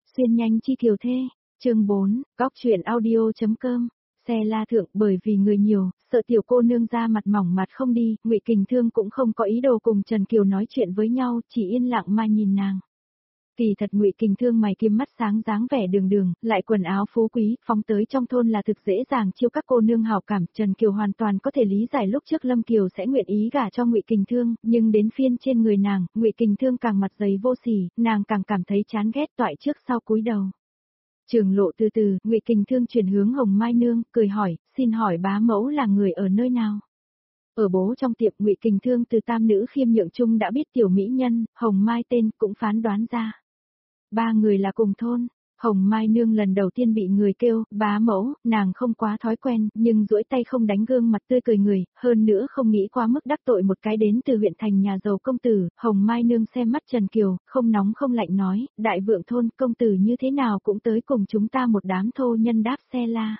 Xuyên nhanh chi kiều thê, chương 4, góc chuyện audio.com. Xe la thượng bởi vì người nhiều, sợ tiểu cô nương ra mặt mỏng mặt không đi, Ngụy Kình Thương cũng không có ý đồ cùng Trần Kiều nói chuyện với nhau, chỉ yên lặng mà nhìn nàng. Kỳ thật Ngụy Kình Thương mày kiếm mắt sáng dáng vẻ đường đường, lại quần áo phú quý, phóng tới trong thôn là thực dễ dàng chiêu các cô nương hảo cảm, Trần Kiều hoàn toàn có thể lý giải lúc trước Lâm Kiều sẽ nguyện ý gả cho Ngụy Kình Thương, nhưng đến phiên trên người nàng, Ngụy Kình Thương càng mặt dày vô sỉ, nàng càng cảm thấy chán ghét, toại trước sau cúi đầu. Trường lộ từ từ, Ngụy Kình Thương chuyển hướng Hồng Mai Nương, cười hỏi, xin hỏi bá mẫu là người ở nơi nào? Ở bố trong tiệm, Ngụy Kình Thương từ tam nữ khiêm nhượng chung đã biết tiểu mỹ nhân, Hồng Mai tên cũng phán đoán ra. Ba người là cùng thôn. Hồng Mai Nương lần đầu tiên bị người kêu, bá mẫu, nàng không quá thói quen, nhưng duỗi tay không đánh gương mặt tươi cười người, hơn nữa không nghĩ quá mức đắc tội một cái đến từ huyện thành nhà giàu công tử. Hồng Mai Nương xem mắt Trần Kiều, không nóng không lạnh nói, đại vượng thôn công tử như thế nào cũng tới cùng chúng ta một đám thô nhân đáp xe la.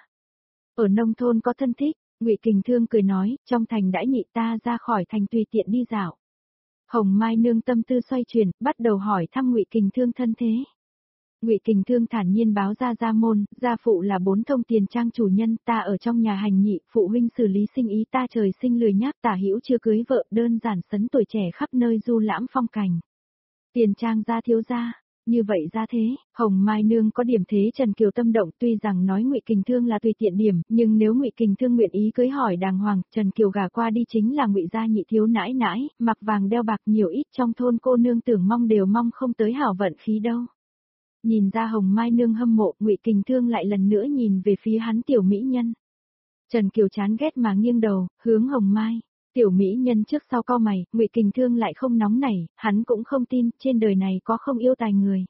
Ở nông thôn có thân thích, Ngụy Kình Thương cười nói, trong thành đãi nhị ta ra khỏi thành tùy tiện đi dạo. Hồng Mai Nương tâm tư xoay chuyển, bắt đầu hỏi thăm Ngụy Kình Thương thân thế. Ngụy Kình Thương thản nhiên báo ra gia môn, gia phụ là 4 thông tiền trang chủ nhân, ta ở trong nhà hành nhị, phụ huynh xử lý sinh ý ta trời sinh lười nhác, tả hữu chưa cưới vợ, đơn giản sấn tuổi trẻ khắp nơi du lãm phong cảnh. Tiền trang gia thiếu gia. Như vậy ra thế, Hồng Mai Nương có điểm thế Trần Kiều tâm động, tuy rằng nói Ngụy Kình Thương là tùy tiện điểm, nhưng nếu Ngụy Kình Thương nguyện ý cưới hỏi đàng hoàng, Trần Kiều gả qua đi chính là Ngụy gia nhị thiếu nãi nãi, mặc vàng đeo bạc nhiều ít trong thôn cô nương tưởng mong đều mong không tới hảo vận khí đâu. Nhìn ra Hồng Mai Nương hâm mộ, Ngụy Kình Thương lại lần nữa nhìn về phía hắn tiểu mỹ nhân. Trần Kiều chán ghét mà nghiêng đầu, hướng Hồng Mai. Tiểu mỹ nhân trước sau cau mày, Ngụy Kình Thương lại không nóng nảy, hắn cũng không tin, trên đời này có không yêu tài người.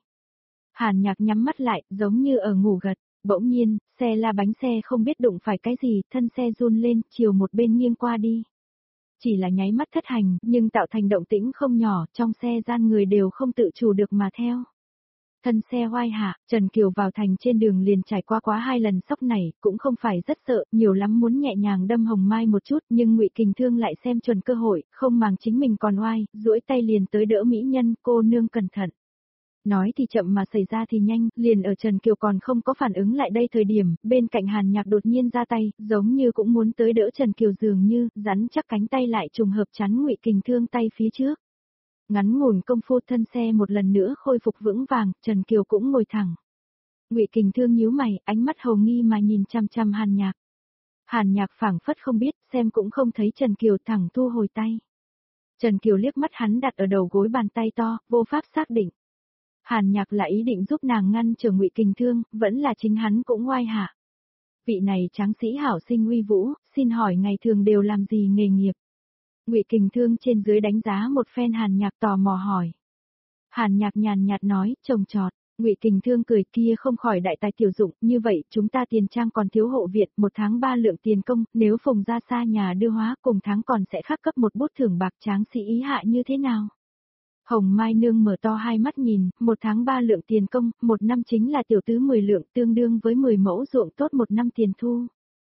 Hàn Nhạc nhắm mắt lại, giống như ở ngủ gật, bỗng nhiên, xe la bánh xe không biết đụng phải cái gì, thân xe run lên, chiều một bên nghiêng qua đi. Chỉ là nháy mắt thất hành, nhưng tạo thành động tĩnh không nhỏ, trong xe gian người đều không tự chủ được mà theo. Thân xe hoai hạ, Trần Kiều vào thành trên đường liền trải qua quá 2 lần sốc này, cũng không phải rất sợ, nhiều lắm muốn nhẹ nhàng đâm Hồng Mai một chút, nhưng Ngụy Kình Thương lại xem chuẩn cơ hội, không màng chính mình còn oai, duỗi tay liền tới đỡ mỹ nhân, cô nương cẩn thận. Nói thì chậm mà xảy ra thì nhanh, liền ở Trần Kiều còn không có phản ứng lại đây thời điểm, bên cạnh Hàn Nhạc đột nhiên ra tay, giống như cũng muốn tới đỡ Trần Kiều dường như, rắn chắc cánh tay lại trùng hợp chắn Ngụy Kình Thương tay phía trước. Ngắn ngủn công phu thân xe một lần nữa khôi phục vững vàng, Trần Kiều cũng ngồi thẳng. Ngụy Kình Thương nhíu mày, ánh mắt hầu nghi mà nhìn chăm chăm Hàn Nhạc. Hàn Nhạc phảng phất không biết, xem cũng không thấy Trần Kiều, thẳng thu hồi tay. Trần Kiều liếc mắt hắn đặt ở đầu gối bàn tay to, vô pháp xác định. Hàn Nhạc là ý định giúp nàng ngăn trở Ngụy Kình Thương, vẫn là chính hắn cũng oai hạ. Vị này tráng sĩ hảo sinh uy vũ, xin hỏi ngày thường đều làm gì nghề nghiệp? Ngụy Kình Thương trên dưới đánh giá một phen Hàn Nhạc tò mò hỏi. Hàn Nhạc nhàn nhạt nói, trồng trọt. Ngụy Kình Thương cười, kia không khỏi đại tài tiểu dụng, như vậy chúng ta tiền trang còn thiếu hộ viện, 1 tháng 3 lượng tiền công, nếu Phùng ra xa nhà đưa hóa cùng tháng còn sẽ khắc cấp một bút thưởng bạc, tráng sĩ ý hạ như thế nào? Hồng Mai Nương mở to hai mắt nhìn, 1 tháng 3 lượng tiền công, 1 năm chính là tiểu tứ 10 lượng, tương đương với 10 mẫu ruộng tốt 1 năm tiền thu.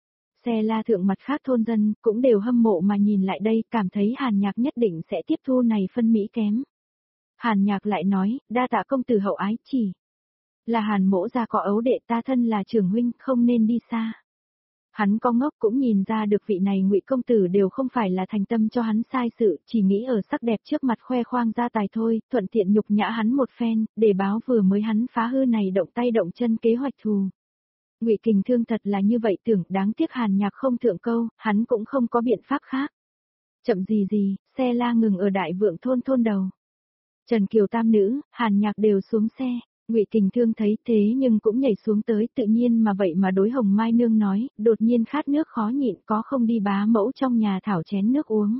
Xe la thượng mặt khác thôn dân, cũng đều hâm mộ mà nhìn lại đây, cảm thấy Hàn Nhạc nhất định sẽ tiếp thu này phân mỹ kém. Hàn Nhạc lại nói, đa tạ công tử hậu ái chỉ. Là Hàn mỗ gia có ấu đệ, ta thân là trưởng huynh, không nên đi xa. Hắn có ngốc cũng nhìn ra được vị này Ngụy công tử đều không phải là thành tâm cho hắn sai sự, chỉ nghĩ ở sắc đẹp trước mặt khoe khoang ra tài thôi, thuận tiện nhục nhã hắn một phen, để báo vừa mới hắn phá hư này động tay động chân kế hoạch thù. Ngụy Kình Thương thật là như vậy tưởng, đáng tiếc Hàn Nhạc không thượng câu, hắn cũng không có biện pháp khác. Chậm gì, xe la ngừng ở đại vượng thôn đầu. Trần Kiều tam nữ, Hàn Nhạc đều xuống xe, Ngụy Kình Thương thấy thế nhưng cũng nhảy xuống tới, tự nhiên mà vậy mà đối Hồng Mai Nương nói, đột nhiên khát nước khó nhịn, có không đi bá mẫu trong nhà thảo chén nước uống.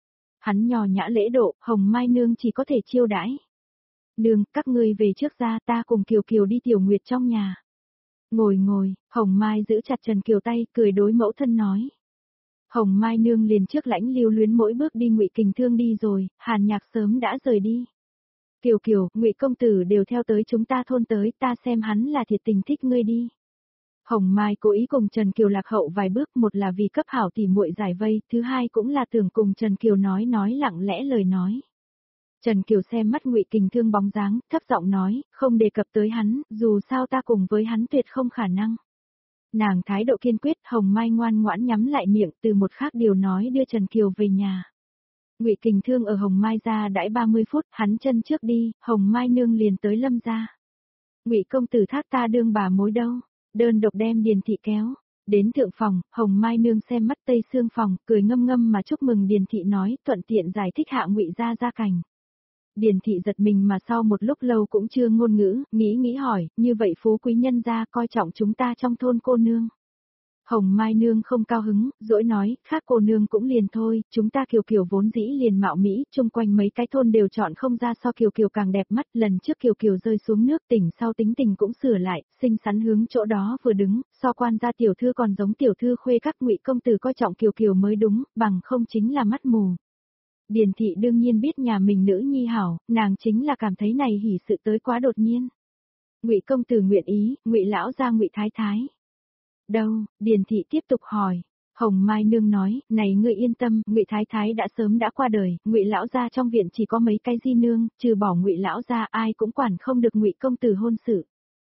Hắn nhò nhã lễ độ, Hồng Mai Nương chỉ có thể chiêu đãi. Nương, các ngươi về trước ra, ta cùng Kiều Kiều đi Tiểu Nguyệt trong nhà. Ngồi, Hồng Mai giữ chặt Trần Kiều tay, cười đối mẫu thân nói. Hồng Mai Nương liền trước lãnh lưu luyến mỗi bước đi Ngụy Kình Thương đi rồi, Hàn Nhạc sớm đã rời đi. Kiều, Ngụy công tử đều theo tới chúng ta thôn tới, ta xem hắn là thiệt tình thích ngươi đi. Hồng Mai cố ý cùng Trần Kiều lạc hậu vài bước, một là vì cấp hảo tỉ muội giải vây, thứ hai cũng là tưởng cùng Trần Kiều nói lặng lẽ lời nói. Trần Kiều xem mắt Ngụy Kình Thương bóng dáng, thấp giọng nói, không đề cập tới hắn, dù sao ta cùng với hắn tuyệt không khả năng. Nàng thái độ kiên quyết, Hồng Mai ngoan ngoãn nhắm lại miệng, từ một khác điều nói đưa Trần Kiều về nhà. Ngụy Kình Thương ở Hồng Mai gia đãi 30 phút, hắn chân trước đi, Hồng Mai nương liền tới Lâm gia. Ngụy công tử thác ta đương bà mối đâu, đơn độc đem Điền thị kéo. Đến thượng phòng, Hồng Mai nương xem mắt Tây Sương phòng, cười ngâm ngâm mà chúc mừng Điền thị nói, thuận tiện giải thích hạ Ngụy gia cảnh. Điền thị giật mình mà sau một lúc lâu cũng chưa ngôn ngữ, nghĩ hỏi, như vậy phú quý nhân gia coi trọng chúng ta trong thôn cô nương. Hồng Mai nương không cao hứng, dỗi nói, khác cô nương cũng liền thôi, chúng ta Kiều Kiều vốn dĩ liền mạo mỹ, chung quanh mấy cái thôn đều chọn không ra so Kiều Kiều càng đẹp mắt, lần trước Kiều Kiều rơi xuống nước tỉnh sau tính tình cũng sửa lại, xinh xắn hướng chỗ đó vừa đứng, so quan gia tiểu thư còn giống tiểu thư khuê các Ngụy công tử coi trọng Kiều Kiều mới đúng, bằng không chính là mắt mù. Điền thị đương nhiên biết nhà mình nữ nhi hảo, nàng chính là cảm thấy này hỉ sự tới quá đột nhiên. Ngụy công tử nguyện ý, Ngụy lão gia Ngụy thái thái. Đâu, Điền thị tiếp tục hỏi. Hồng Mai nương nói, này ngươi yên tâm, Ngụy thái thái đã sớm đã qua đời, Ngụy lão gia trong viện chỉ có mấy cái di nương, trừ bỏ Ngụy lão gia ai cũng quản không được Ngụy công tử hôn sự.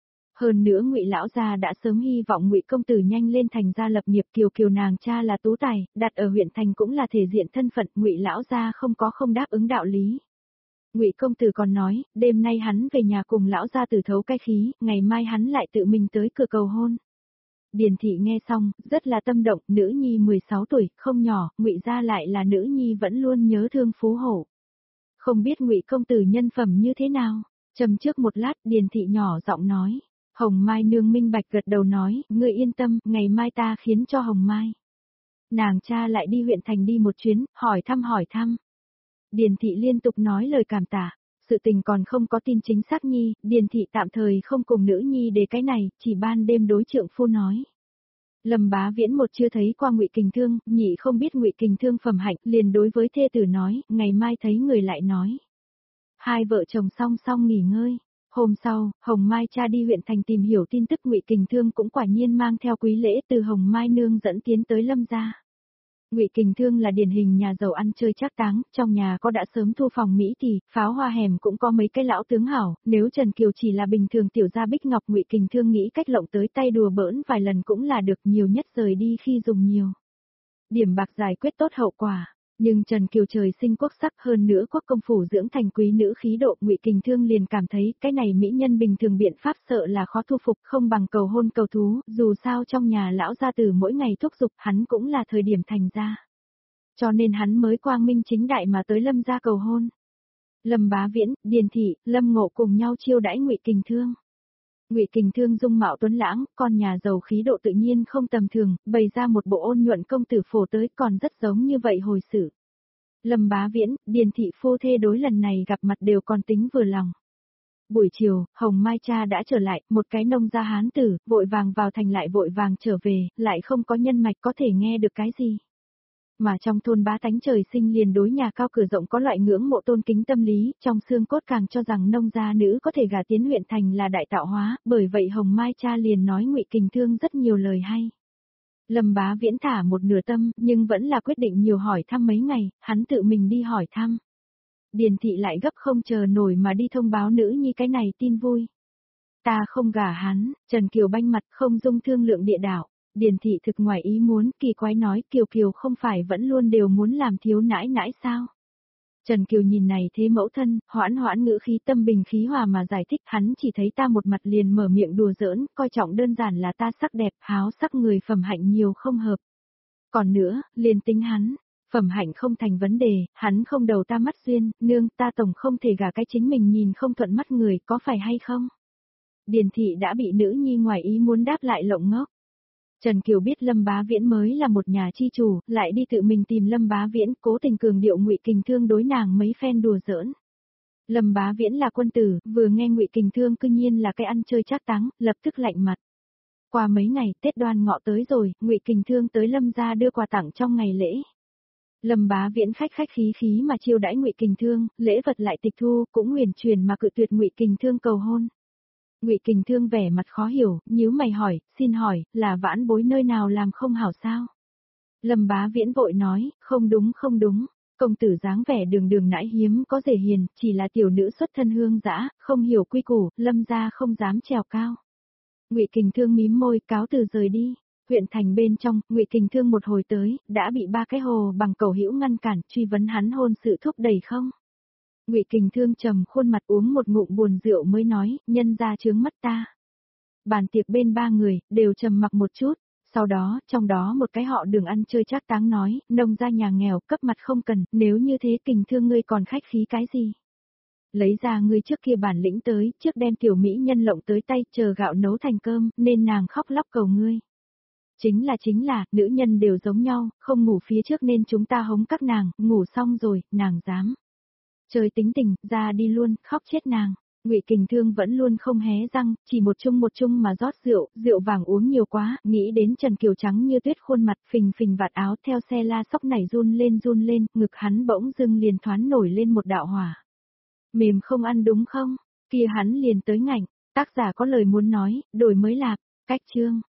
Hơn nữa Ngụy lão gia đã sớm hy vọng Ngụy công tử nhanh lên thành gia lập nghiệp, Kiều Kiều nàng cha là tú tài, đặt ở huyện thành cũng là thể diện thân phận, Ngụy lão gia không đáp ứng đạo lý. Ngụy công tử còn nói, đêm nay hắn về nhà cùng lão gia tử thấu cái khí, ngày mai hắn lại tự mình tới cửa cầu hôn. Điền thị nghe xong, rất là tâm động, nữ nhi 16 tuổi, không nhỏ, Ngụy gia lại là nữ nhi vẫn luôn nhớ thương phú hổ. Không biết Ngụy công tử nhân phẩm như thế nào? Trầm trước một lát, Điền thị nhỏ giọng nói. Hồng Mai nương minh bạch gật đầu nói, ngươi yên tâm, ngày mai ta khiến cho Hồng Mai. Nàng cha lại đi huyện thành đi một chuyến, hỏi thăm. Điền thị liên tục nói lời cảm tạ. Sự tình còn không có tin chính xác nhi, Điền thị tạm thời không cùng nữ nhi để cái này, chỉ ban đêm đối trượng phu nói. Lâm Bá Viễn một chưa thấy qua Ngụy Kình Thương, nhị không biết Ngụy Kình Thương phẩm hạnh, liền đối với thê tử nói, ngày mai thấy người lại nói. Hai vợ chồng song song nghỉ ngơi. Hôm sau, Hồng Mai cha đi huyện thành tìm hiểu tin tức, Ngụy Kình Thương cũng quả nhiên mang theo quý lễ từ Hồng Mai nương dẫn tiến tới Lâm gia. Ngụy Kình Thương là điển hình nhà giàu ăn chơi trác táng, trong nhà có đã sớm thu phòng Mỹ thì, pháo hoa hẻm cũng có mấy cái lão tướng hảo, nếu Trần Kiều chỉ là bình thường tiểu gia bích ngọc, Ngụy Kình Thương nghĩ cách lộng tới tay đùa bỡn vài lần cũng là được, nhiều nhất rời đi khi dùng nhiều. Điểm bạc giải quyết tốt hậu quả. Nhưng Trần Kiều trời sinh quốc sắc, hơn nữa quốc công phủ dưỡng thành quý nữ khí độ, Ngụy Kình Thương liền cảm thấy cái này mỹ nhân bình thường biện pháp sợ là khó thu phục, không bằng cầu hôn cầu thú, dù sao trong nhà lão gia tử mỗi ngày thúc giục, hắn cũng là thời điểm thành ra. Cho nên hắn mới quang minh chính đại mà tới Lâm gia cầu hôn. Lâm Bá Viễn, Điền thị, Lâm Ngộ cùng nhau chiêu đãi Ngụy Kình Thương. Ngụy Kình Thương dung mạo tuấn lãng, con nhà giàu khí độ tự nhiên không tầm thường, bày ra một bộ ôn nhuận công tử phổ tới, còn rất giống như vậy hồi sự. Lâm Bá Viễn, Điền thị phu thê đối lần này gặp mặt đều còn tính vừa lòng. Buổi chiều, Hồng Mai cha đã trở lại, một cái nông gia hán tử, vội vàng vào thành lại vội vàng trở về, lại không có nhân mạch có thể nghe được cái gì. Mà trong thôn bá tánh trời sinh liền đối nhà cao cửa rộng có loại ngưỡng mộ tôn kính tâm lý, trong xương cốt càng cho rằng nông gia nữ có thể gả tiến huyện thành là đại tạo hóa, bởi vậy Hồng Mai cha liền nói Ngụy Kình Thương rất nhiều lời hay. Lâm Bá Viễn thả một nửa tâm, nhưng vẫn là quyết định nhiều hỏi thăm mấy ngày, hắn tự mình đi hỏi thăm. Điền thị lại gấp không chờ nổi mà đi thông báo nữ nhi cái này tin vui. Ta không gả hắn, Trần Kiều banh mặt không dung thương lượng địa đạo. Điền thị thực ngoài ý muốn, kỳ quái nói Kiều Kiều không phải vẫn luôn đều muốn làm thiếu nãi nãi sao? Trần Kiều nhìn này thế mẫu thân, hoãn ngữ khí tâm bình khí hòa mà giải thích, hắn chỉ thấy ta một mặt liền mở miệng đùa giỡn, coi trọng đơn giản là ta sắc đẹp, háo sắc người phẩm hạnh nhiều không hợp. Còn nữa, liền tính hắn, phẩm hạnh không thành vấn đề, hắn không đầu ta mắt duyên, nương ta tổng không thể gả cái chính mình nhìn không thuận mắt người, có phải hay không? Điền thị đã bị nữ nhi ngoài ý muốn đáp lại lộng ngốc. Trần Kiều biết Lâm Bá Viễn mới là một nhà chi chủ, lại đi tự mình tìm Lâm Bá Viễn, cố tình cường điệu Ngụy Kình Thương đối nàng mấy phen đùa giỡn. Lâm Bá Viễn là quân tử, vừa nghe Ngụy Kình Thương cư nhiên là cái ăn chơi trác táng, lập tức lạnh mặt. Qua mấy ngày, Tết Đoan Ngọ tới rồi, Ngụy Kình Thương tới Lâm gia đưa quà tặng trong ngày lễ. Lâm Bá Viễn khách khí mà chiêu đãi Ngụy Kình Thương, lễ vật lại tịch thu, cũng huyền truyền mà cự tuyệt Ngụy Kình Thương cầu hôn. Ngụy Kình Thương vẻ mặt khó hiểu, nhíu mày hỏi, xin hỏi, là vãn bối nơi nào làm không hảo sao? Lâm Bá Viễn vội nói, không đúng. Công tử dáng vẻ đường đường nãi hiếm có rể hiền, chỉ là tiểu nữ xuất thân hương dã, không hiểu quy củ, Lâm gia không dám trèo cao. Ngụy Kình Thương mím môi, cáo từ rời đi. Huyện thành bên trong, Ngụy Kình Thương một hồi tới, đã bị ba cái hồ bằng cầu hữu ngăn cản, truy vấn hắn hôn sự thúc đẩy không. Ngụy Kình Thương trầm khuôn mặt uống một ngụm buồn rượu mới nói, nhân ra chướng mắt ta. Bàn tiệc bên ba người, đều trầm mặc một chút, sau đó, trong đó một cái họ Đường ăn chơi trác táng nói, nông gia nhà nghèo, cấp mặt không cần, nếu như thế Kình Thương ngươi còn khách khí cái gì. Lấy ra ngươi trước kia bản lĩnh tới, trước đem tiểu mỹ nhân lộng tới tay, chờ gạo nấu thành cơm, nên nàng khóc lóc cầu ngươi. Chính là, nữ nhân đều giống nhau, không ngủ phía trước nên chúng ta hống các nàng, ngủ xong rồi, nàng dám. Trời tính tình, ra đi luôn, khóc chết nàng. Ngụy Kình Thương vẫn luôn không hé răng, chỉ một chung mà rót rượu, rượu vàng uống nhiều quá, nghĩ đến Trần Kiều trắng như tuyết khuôn mặt phình phình vạt áo theo xe la sóc nảy run lên, ngực hắn bỗng dưng liền thoáng nổi lên một đạo hỏa. Mềm không ăn đúng không? Kia hắn liền tới ngạnh, tác giả có lời muốn nói, đổi mới lạc, cách chương.